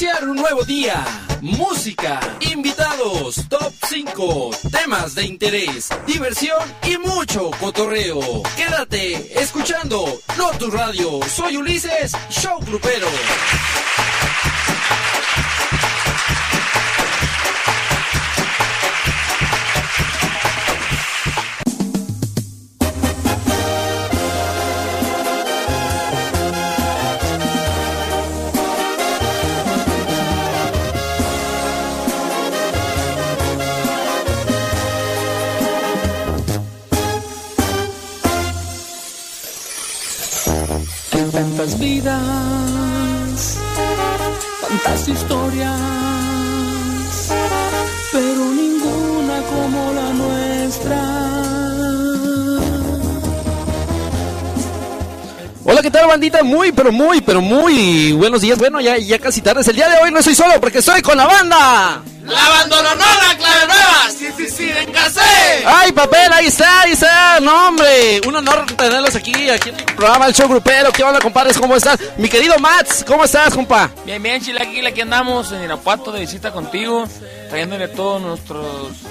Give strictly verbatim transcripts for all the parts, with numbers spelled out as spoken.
iniciar un nuevo día. Música, invitados, top cinco, temas de interés, diversión y mucho cotorreo. Quédate escuchando No Tu Radio. Soy Ulises, show grupero. Tantas vidas, tantas historias, pero ninguna como la nuestra. Hola, ¿qué tal, bandita? Muy, pero muy, pero muy buenos días. Bueno, ya, ya casi tarde es el día de hoy. No estoy solo porque estoy con la banda. ¡La abandononona, clave nueva! ¡Sí, sí, sí, véngase! ¡Ay, papel! Ahí está, ahí está. No, hombre, un honor tenerlos aquí, aquí en el programa El Show Grupero. ¿Qué onda, compadres? ¿Cómo están? Mi querido Mats, ¿cómo estás, compa? Bien, bien, Chilaquil, aquí andamos en Irapuato de visita contigo, trayéndole todos nuestros,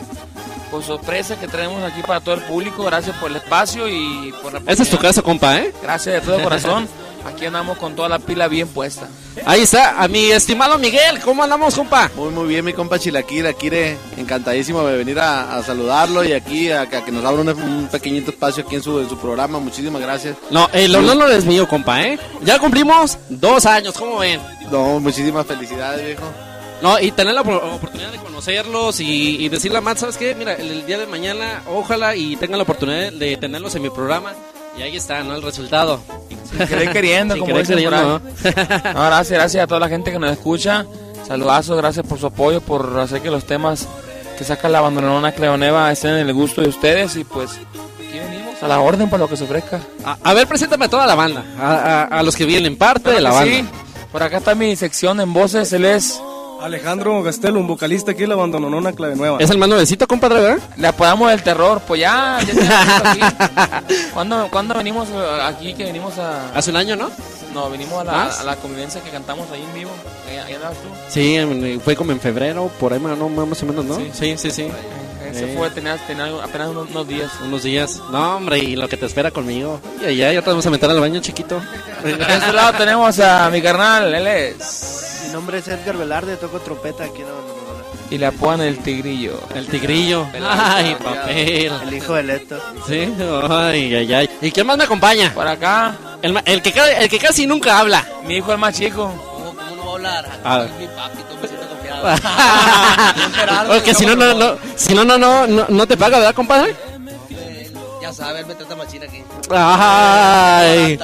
pues, sorpresas que traemos aquí para todo el público. Gracias por el espacio y por la... Esa es tu casa, compa, ¿eh? Gracias de todo corazón. Aquí andamos con toda la pila bien puesta. Ahí está, a mi estimado Miguel, ¿cómo andamos, compa? Muy, muy bien, mi compa Chilaquil, aquí de, encantadísimo de venir a, a saludarlo y aquí a, a que nos abra un, un pequeñito espacio aquí en su, en su programa. Muchísimas gracias. No, el honor no es mío, compa, ¿eh? Ya cumplimos dos años, ¿cómo ven? No, muchísimas felicidades, viejo. No, y tener la oportunidad de conocerlos y, y decirle a Matt, ¿sabes qué? Mira, el, el día de mañana, ojalá y tengan la oportunidad de tenerlos en mi programa. Y ahí está, ¿no? El resultado. Sin querer queriendo, Sin como querer dicen queriendo, por ahí. ¿no? No, gracias, gracias a toda la gente que nos escucha. Saludazos, gracias por su apoyo, por hacer que los temas que saca la abandonona Cleoneva estén en el gusto de ustedes. Y pues, aquí venimos a la orden para lo que se ofrezca. A, a ver, preséntame a toda la banda, a, a, a los que vienen, parte Claro de la que banda. Sí. Por acá está mi sección en voces, él es... Alejandro Gastel, un vocalista aquí en la abandononona clave nueva. Es el más nuevecito, compadre, ¿verdad? Le apodamos el terror, pues ya, ya tenemos aquí. ¿Cuándo, ¿Cuándo venimos aquí? Que venimos a... Hace un año, ¿no? No, venimos a la, a la convivencia que cantamos ahí en vivo. Ahí, ahí andabas tú. Sí, fue como en febrero, por ahí no, más o menos, ¿no? Sí, sí, sí. sí. Ese eh. fue, tenía, tenía apenas unos, unos días. Unos días. No, hombre, y lo que te espera conmigo. Y ya, ya te vamos a meter al baño, chiquito. De este lado tenemos a mi carnal, él es... Mi nombre es Edgar Velarde, toco trompeta aquí en la abandononona. Y le apodan el tigrillo. El tigrillo. Ay, papel. El hijo de Leto. Sí, ay, ay, ay. ¿Y quién más me acompaña? Por acá. El, el, que, el que casi nunca habla. Mi hijo el más chico. ¿Cómo, cómo no va a hablar? Ah. Mi papito me siento confiado. Porque si no, no, no, si no, no, no, no, no te paga, ¿verdad, compadre? Eh, ya sabes, él me trata machina aquí. Ay.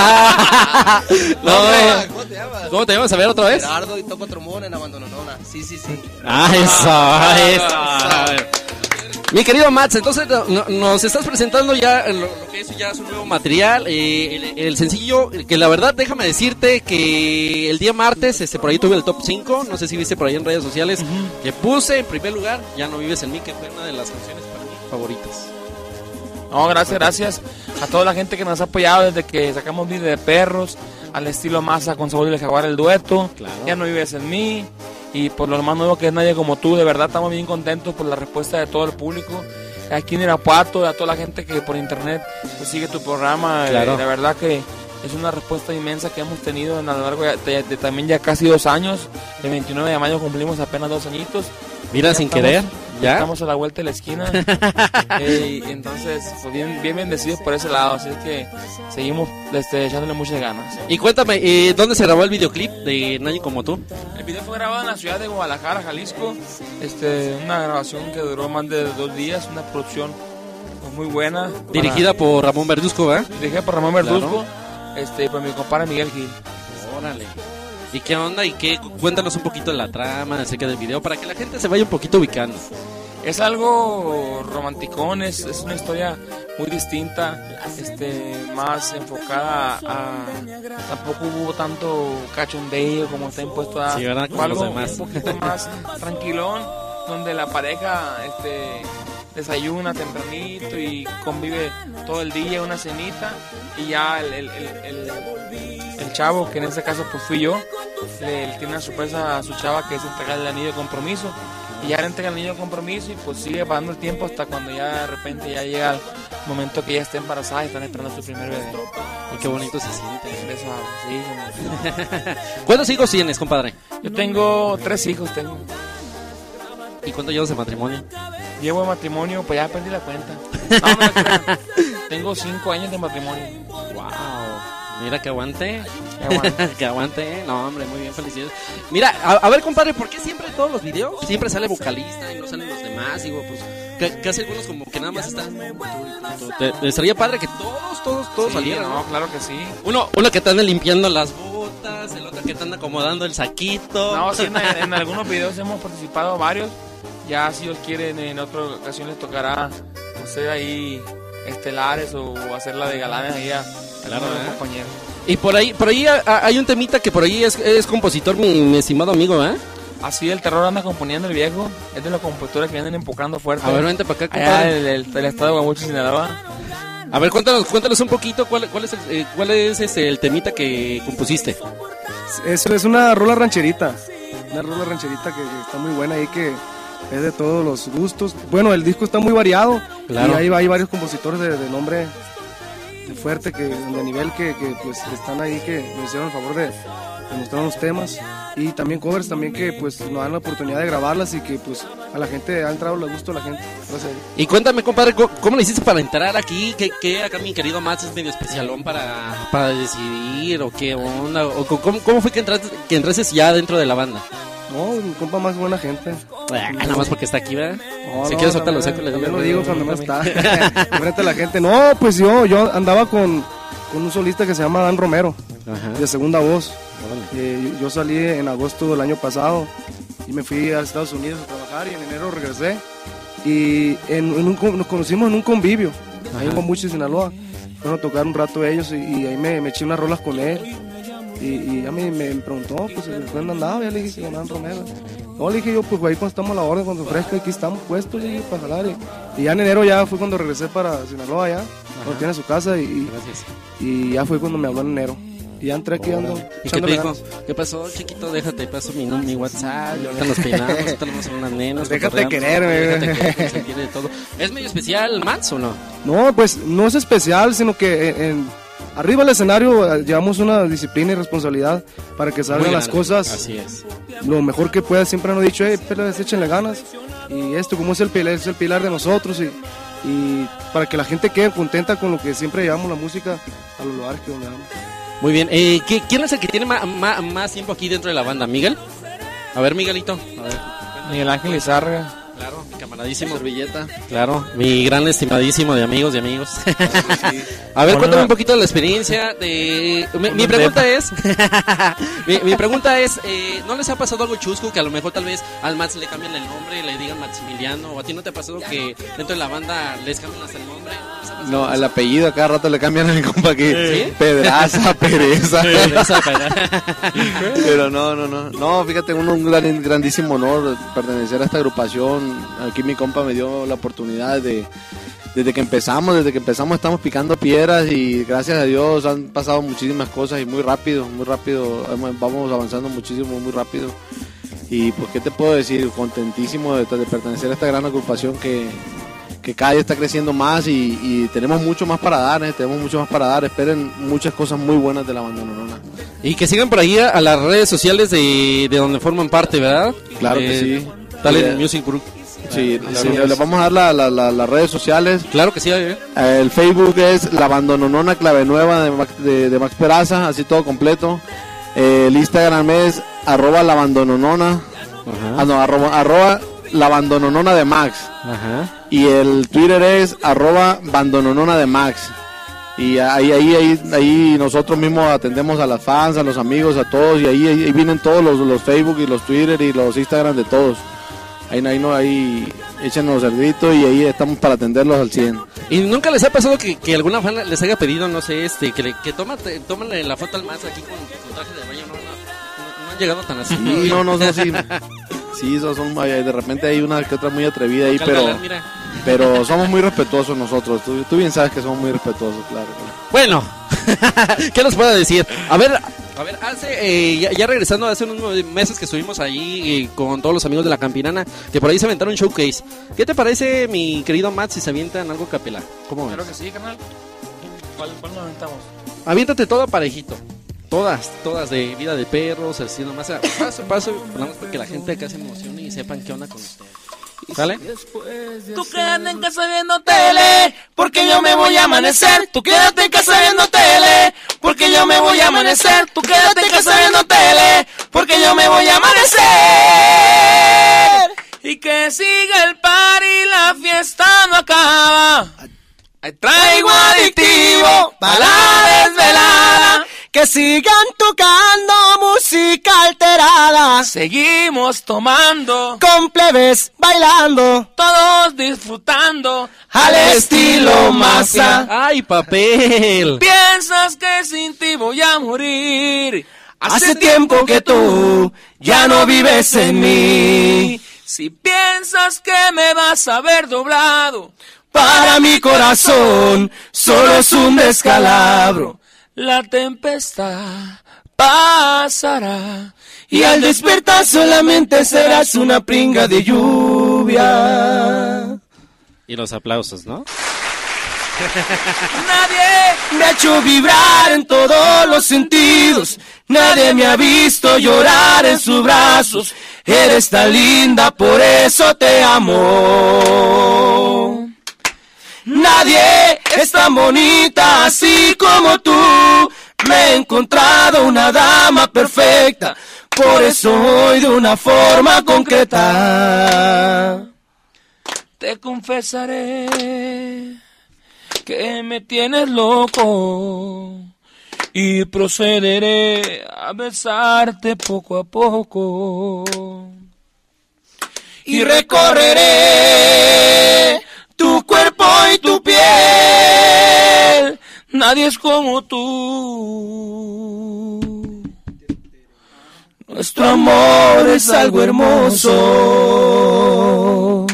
No, ¿Cómo te llamas? ¿Cómo te llamas? A ver otra vez. Gerardo y toco trombón en abandononona. Sí, sí, sí. Ah, eso, eso. Mi querido Mats, entonces no, nos estás presentando ya lo, lo que es ya su nuevo material, eh, el, el sencillo, que la verdad déjame decirte que el día martes, este, por ahí tuve el top cinco, no sé si viste por ahí en redes sociales, uh-huh. que puse en primer lugar, Ya no vives en mí, que fue una de las canciones para mí favoritas. No, gracias, gracias a toda la gente que nos ha apoyado desde que sacamos Vida de Perros, al estilo Masa con Saúl y el Jaguar, el dueto, claro. Ya no vives en mí. Y por lo más nuevo que es Nadie Como Tú, de verdad estamos bien contentos por la respuesta de todo el público. Aquí en Irapuato, a toda la gente que por internet pues, sigue tu programa, claro. eh, de verdad que es una respuesta inmensa que hemos tenido a lo largo de, de, de también ya casi dos años. El veintinueve de mayo cumplimos apenas dos añitos. Mira, sin estamos, querer, ¿ya? Estamos a la vuelta de la esquina. eh, y entonces, pues bien, bien bendecidos por ese lado. Así es que seguimos este, echándole muchas ganas. Y cuéntame, eh, ¿dónde se grabó el videoclip de Nadie Como Tú? El video fue grabado en la ciudad de Guadalajara, Jalisco. Este, una grabación que duró más de dos días, una producción pues, muy buena. Dirigida para... por Ramón Verduzco, ¿verdad? Dirigida por Ramón Verduzco, claro. este, por mi compadre Miguel Gil. Órale. ¿Y qué onda? ¿Y qué? Cuéntanos un poquito de la trama acerca del video para que la gente se vaya un poquito ubicando. Es algo romanticón, es, es una historia muy distinta, este, más enfocada a... Tampoco hubo tanto cachondeo como está impuesto a... Sí, ¿verdad? Como algo los demás. Un poquito más tranquilón, donde la pareja este, desayuna tempranito y convive todo el día, una cenita, y ya el, el, el, el, el chavo, que en este caso pues fui yo, le, le tiene una sorpresa a su chava, que es entregar el anillo de compromiso. Y ya le entrega el anillo de compromiso y pues sigue pasando el tiempo hasta cuando ya de repente ya llega el momento que ya está embarazada y están esperando su primer bebé. Y qué bonito se siente. De eso hablo, sí. ¿Cuántos hijos tienes, compadre? Yo tengo tres hijos, tengo. ¿Y cuánto llevas de matrimonio? Llevo de matrimonio, pues ya perdí la cuenta. No, no me crean. Tengo cinco años de matrimonio. Wow. Mira que aguante. Que aguante. Que aguante. No, hombre, muy bien, felicidades. Mira, a, a ver, compadre, ¿por qué siempre en todos los videos siempre sale vocalista y no salen los demás? Digo, pues, que, casi algunos como que nada más están... Te, te estaría padre que todos, todos, todos Sí, salieran, no, ¿no? claro que sí. Uno, uno que te anda limpiando las botas, el otro que te anda acomodando el saquito. No, sí, en, en algunos videos hemos participado varios. Ya si Dios quiere, en, en otra ocasión les tocará hacer ahí estelares o hacer la de galanes ahí a, a Claro, los ¿eh? compañeros. Y por ahí, por ahí a- a- hay un temita que por ahí es, es compositor, mi, mi estimado amigo, ¿eh? Así el terror anda componiendo el viejo. Es de las compositoras que vienen empujando fuerte. A ver, vente para acá, Allá compadre. del, del, del estado de Guamuchil, Sinaloa. A ver, cuéntanos, cuéntanos un poquito cuál, cuál es, el, eh, cuál es este, el temita que compusiste. Es, es una rola rancherita. Una rola rancherita que, que está muy buena ahí, que es de todos los gustos. Bueno, el disco está muy variado. Claro. Y hay, hay varios compositores de, de nombre de fuerte, que de nivel, que, que pues están ahí, que me hicieron el favor de, de mostrar los temas. Y también covers también que pues nos dan la oportunidad de grabarlas y que pues a la gente ha entrado el gusto a la gente. Gracias a Dios. Y cuéntame, compadre, ¿cómo, cómo le hiciste para entrar aquí? ¿Qué, qué acá mi querido Max es medio especialón para, para decidir o qué onda? O, ¿cómo, ¿Cómo fue que entraste, que entraste ya dentro de la banda? No, mi compa más buena gente. Ah, nada más porque está aquí, ¿verdad? No, Si no, quieres soltar los también- ecos, le también digo. lo digo cuando no está. Enfrente a la gente. No, pues yo, yo andaba con, con un solista que se llama Dan Romero, Ajá. de segunda voz. Órale. Eh, yo, yo salí en agosto del año pasado y me fui a Estados Unidos a trabajar y en enero regresé. Y en, en un con- nos conocimos en un convivio, ahí en Guamuchil, Sinaloa. Fueron a tocar un rato ellos y, y ahí me, me eché unas rolas con él. Y, y ya me, me preguntó, pues, ¿dónde andaba? Ya le dije que Dan Romero. No, le dije yo, pues ahí cuando estamos a la orden, cuando ofrezca, aquí estamos puestos, le dije, para jalar. Y, y ya en enero ya fue cuando regresé para Sinaloa, ya, cuando tiene su casa. Y, y, Gracias. y ya fue cuando me habló en enero. Y ya entré aquí, ando. ¿Y qué te echándole dijo? ganas. ¿Qué pasó, chiquito? Déjate, paso mi, num- mi WhatsApp. Y ahorita nos peinamos, ahorita nos vamos a unas nenas. Déjate cotorreamos, querer, güey. Déjate querer, se quiere de todo. ¿Es medio especial, Mats, o no? No, pues no es especial, sino que en, en- arriba del escenario eh, llevamos una disciplina y responsabilidad para que salgan Muy las grande. cosas Así es. lo mejor que pueda. Siempre han dicho, hey, pelas, échenle ganas. Y esto, como es el pilar, es el pilar de nosotros. Y, y para que la gente quede contenta con lo que siempre llevamos la música a los lugares que donde vamos. Muy bien. Eh, ¿qué- ¿Quién es el que tiene ma- ma- más tiempo aquí dentro de la banda? ¿Miguel? A ver, Miguelito. A ver. Miguel Ángel Izárraga. Claro, mi camaradísimo. Servilleta. Claro, mi gran estimadísimo de amigos y amigos. A ver, Ponle cuéntame una- un poquito de la experiencia. De... Mi, mi Ponle un pregunta es, mi, mi pregunta es, eh, ¿no les ha pasado algo chusco que a lo mejor tal vez al Mats le cambien el nombre y le digan Maximiliano? ¿O a ti no te ha pasado que dentro de la banda les cambian hasta el nombre? ¿No les ha pasado No, eso? el apellido a cada rato le cambian a mi compa aquí. ¿Sí? Pedraza, Pereza. Esa pena. Pero no, no, no. No, fíjate, un, un gran- grandísimo honor pertenecer a esta agrupación. Aquí mi compa me dio la oportunidad de... Desde que empezamos, desde que empezamos estamos picando piedras y gracias a Dios han pasado muchísimas cosas y muy rápido, muy rápido, hemos- vamos avanzando muchísimo, muy rápido. Y pues, ¿qué te puedo decir? Contentísimo de, de pertenecer a esta gran agrupación que, que cada día está creciendo más y, y tenemos mucho más para dar, ¿eh? Tenemos mucho más para dar. Esperen muchas cosas muy buenas de la banda Nonona. Y que sigan por ahí a, a las redes sociales de, de donde forman parte, ¿verdad? Claro que Eh, sí. Talent Sí. Music Group. Sí, Así le- es. les vamos a dar la- la- la- las redes sociales. Claro que sí, eh. Eh, El Facebook es La Bandononona Clave Nueva de Max, de, de Max Peraza, así todo completo. Eh, el Instagram es arroba La Bandononona. Ajá. Ah, no, arroba, arroba La Bandononona de Max. Ajá. Y el Twitter es arroba Bandononona de Max. Y ahí, ahí, ahí, ahí nosotros mismos atendemos a las fans, a los amigos, a todos. Y ahí, ahí vienen todos los, los Facebook y los Twitter y los Instagram de todos. Ahí, ahí, no, ahí échenos el grito y ahí estamos para atenderlos al cien. ¿Y nunca les ha pasado que, que alguna fan les haya pedido, no sé, este, que, le, que tómate, tómale la foto al Mats aquí con, con traje de baño? No, no, no, no han llegado tan así. Sí, no, no, no, sí. Sí, son, son- de repente hay una que otra muy atrevida ahí, Acá el pero, galán, mira. pero somos muy respetuosos nosotros. Tú, tú bien sabes que somos muy respetuosos, claro. Bueno, ¿qué nos puede decir? A ver, A ver, hace, eh, ya, ya regresando, hace unos meses que estuvimos ahí eh, con todos los amigos de la Campirana, que por ahí se aventaron un showcase. ¿Qué te parece, mi querido Matt, si se avientan algo capela? ¿Cómo ves? Claro que sí, carnal. ¿Cuál, cuál nos aventamos? Aviéntate todo parejito. Todas, todas de Vida de Perros, así nomás, paso a paso, nada más para que la gente acá se emocione y sepan qué onda con ustedes. ¿Sale? Tú quédate en casa viendo tele, porque yo me voy a amanecer. Tú quédate en casa viendo tele, porque yo me voy a amanecer. Tú quédate en casa viendo tele, porque yo me voy a amanecer. Y que siga el party, la fiesta no acaba. Ahí traigo adictivo para la desvelada. Que sigan tocando música alterada. Seguimos tomando, con plebes bailando, todos disfrutando al estilo Masa. ¡Ay, papel! Piensas que sin ti voy a morir. Hace, Hace tiempo que tú ya no vives en mí. Si piensas que me vas a ver doblado, para mi corazón solo es un descalabro. La tempestad pasará y al despertar solamente serás una pringa de lluvia. Y los aplausos, ¿no? Nadie me ha hecho vibrar en todos los sentidos. Nadie me ha visto llorar en sus brazos. Eres tan linda, por eso te amo. Nadie es tan bonita así como tú. Me he encontrado una dama perfecta, por eso hoy de una forma concreta te confesaré que me tienes loco y procederé a besarte poco a poco y recorreré tu cuerpo y tu piel. Nadie es como tú. Nuestro amor es algo hermoso.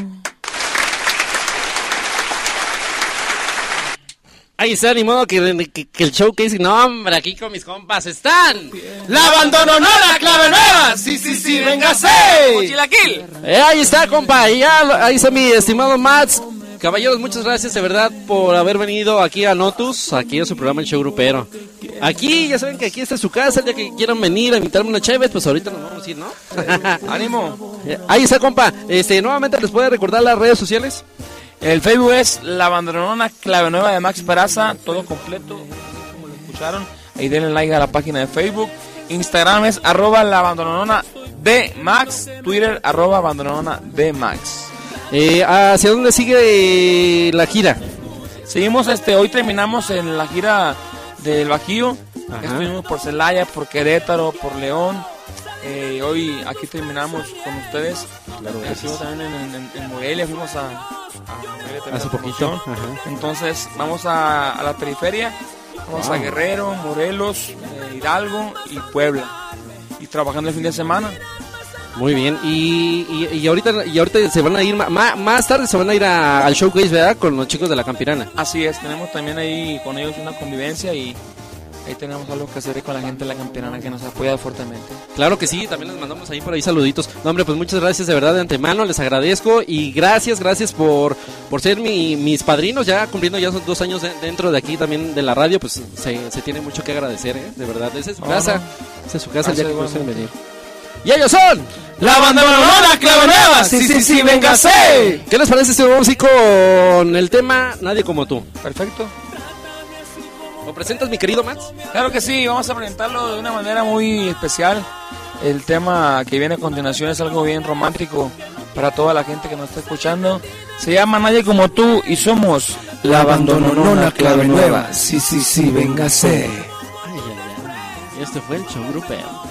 Ahí está, ni modo que, que, que el showcase. No, hombre, aquí con mis compas están. La abandono, no la clave nueva. Sí, sí, sí, véngase. Chilaquil. Eh, ahí está, compa. Y ya, ahí está mi estimado Mats. Caballeros, muchas gracias de verdad por haber venido aquí a Notus, aquí a su programa El Show Grupero. Aquí, ya saben que aquí está su casa, el día que quieran venir a invitarme una chévere, pues ahorita nos vamos a ir, ¿no? ¡Ánimo! Ahí está, compa. Este, nuevamente, ¿les puede recordar las redes sociales? El Facebook es La Abandonona Clave Nueva de Max Peraza, todo completo, como lo escucharon. Ahí denle like a la página de Facebook. Instagram es arroba La Abandonona de Max, Twitter arroba Abandonona de Max. Eh, ¿Hacia dónde sigue eh, la gira? Seguimos, este, hoy terminamos en la gira del Bajío. Ajá. Estuvimos por Celaya, por Querétaro, por León. Eh, hoy aquí terminamos con ustedes. Claro, estuvimos también en, en, en Morelia, fuimos a, a Morelia hace poquito. Ajá. Entonces vamos a, a la periferia, vamos wow. a Guerrero, Morelos, eh, Hidalgo y Puebla. Y trabajando el fin de semana. Muy bien, y, y, y ahorita y ahorita se van a ir, ma, más tarde se van a ir a, al showcase, ¿verdad? Con los chicos de la Campirana. Así es, tenemos también ahí con ellos una convivencia y ahí tenemos algo que hacer con la gente de la Campirana que nos apoya fuertemente. Claro que sí, también les mandamos ahí por ahí saluditos. No, hombre, pues muchas gracias de verdad de antemano, les agradezco y gracias, gracias por, por ser mi, mis padrinos, ya cumpliendo ya son dos años de, dentro de aquí también de la radio, pues se, se tiene mucho que agradecer, ¿eh? De verdad, esa es su oh, casa, no. esa es su casa gracias, el día que pueden venir. Y ellos son La Abandonona Clave Nueva. Sí, sí, sí, véngase. ¿Qué les parece si vamos así con el tema Nadie como tú? Perfecto. ¿Lo presentas, mi querido Max? Claro que sí, vamos a presentarlo de una manera muy especial. El tema que viene a continuación es algo bien romántico para toda la gente que nos está escuchando. Se llama Nadie como tú y somos La Abandonona Clave Nueva. Sí, sí, sí, véngase. Ay, ay, ay. Este fue el Show Grupero.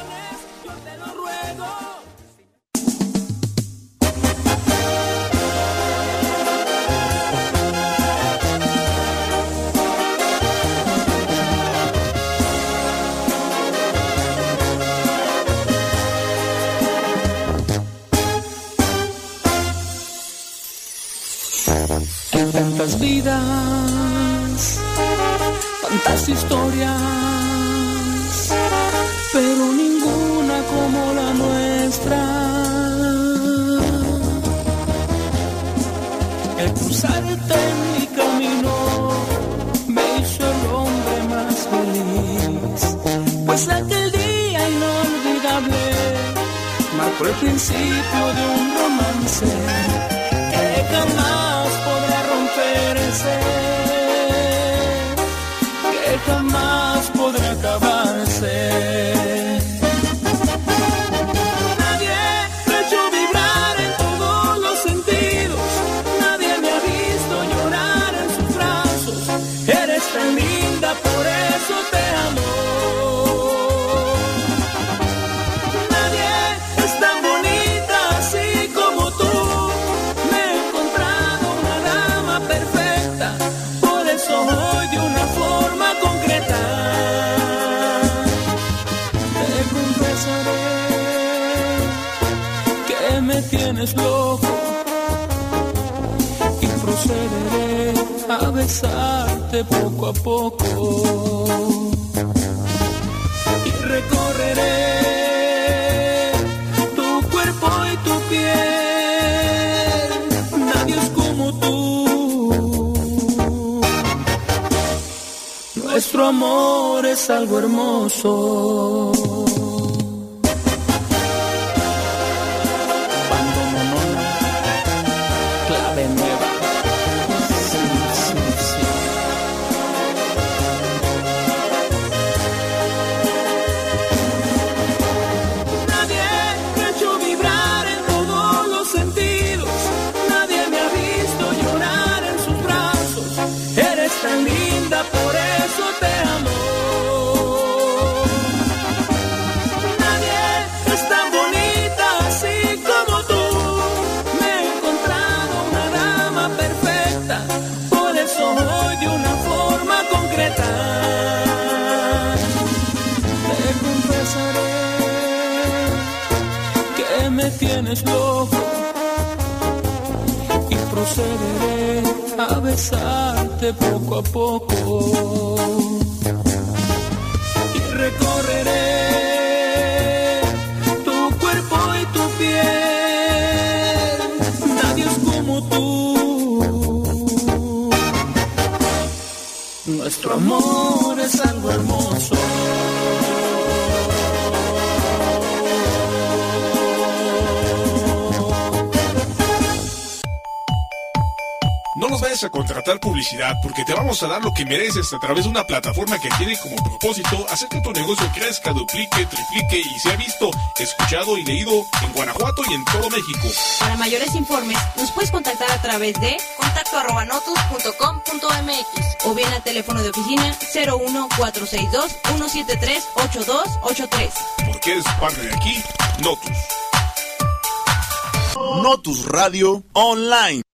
Tantas vidas, tantas historias, inolvidable marcó el principio de un romance que jamás podrá romperse, que jamás podrá acabarse. Nadie me ha hecho vibrar en todos los sentidos, nadie me ha visto llorar en sus brazos. Eres tan linda, por eso te amo. Tienes loco y procederé a besarte poco a poco y recorreré tu cuerpo y tu piel. Nadie es como tú. Nuestro amor es algo hermoso. Tienes loco y procederé a besarte poco a poco y recorreré tu cuerpo y tu piel. Nadie es como tú. Nuestro amor es algo hermoso. No nos vayas a contratar publicidad porque te vamos a dar lo que mereces a través de una plataforma que tiene como propósito hacer que tu negocio crezca, duplique, triplique y sea visto, escuchado y leído en Guanajuato y en todo México. Para mayores informes nos puedes contactar a través de contacto arroba notus punto com punto m x o bien al teléfono de oficina cero uno cuatro seis dos uno siete tres ocho dos ocho tres. Porque eres parte de aquí, Notus. Notus Radio Online.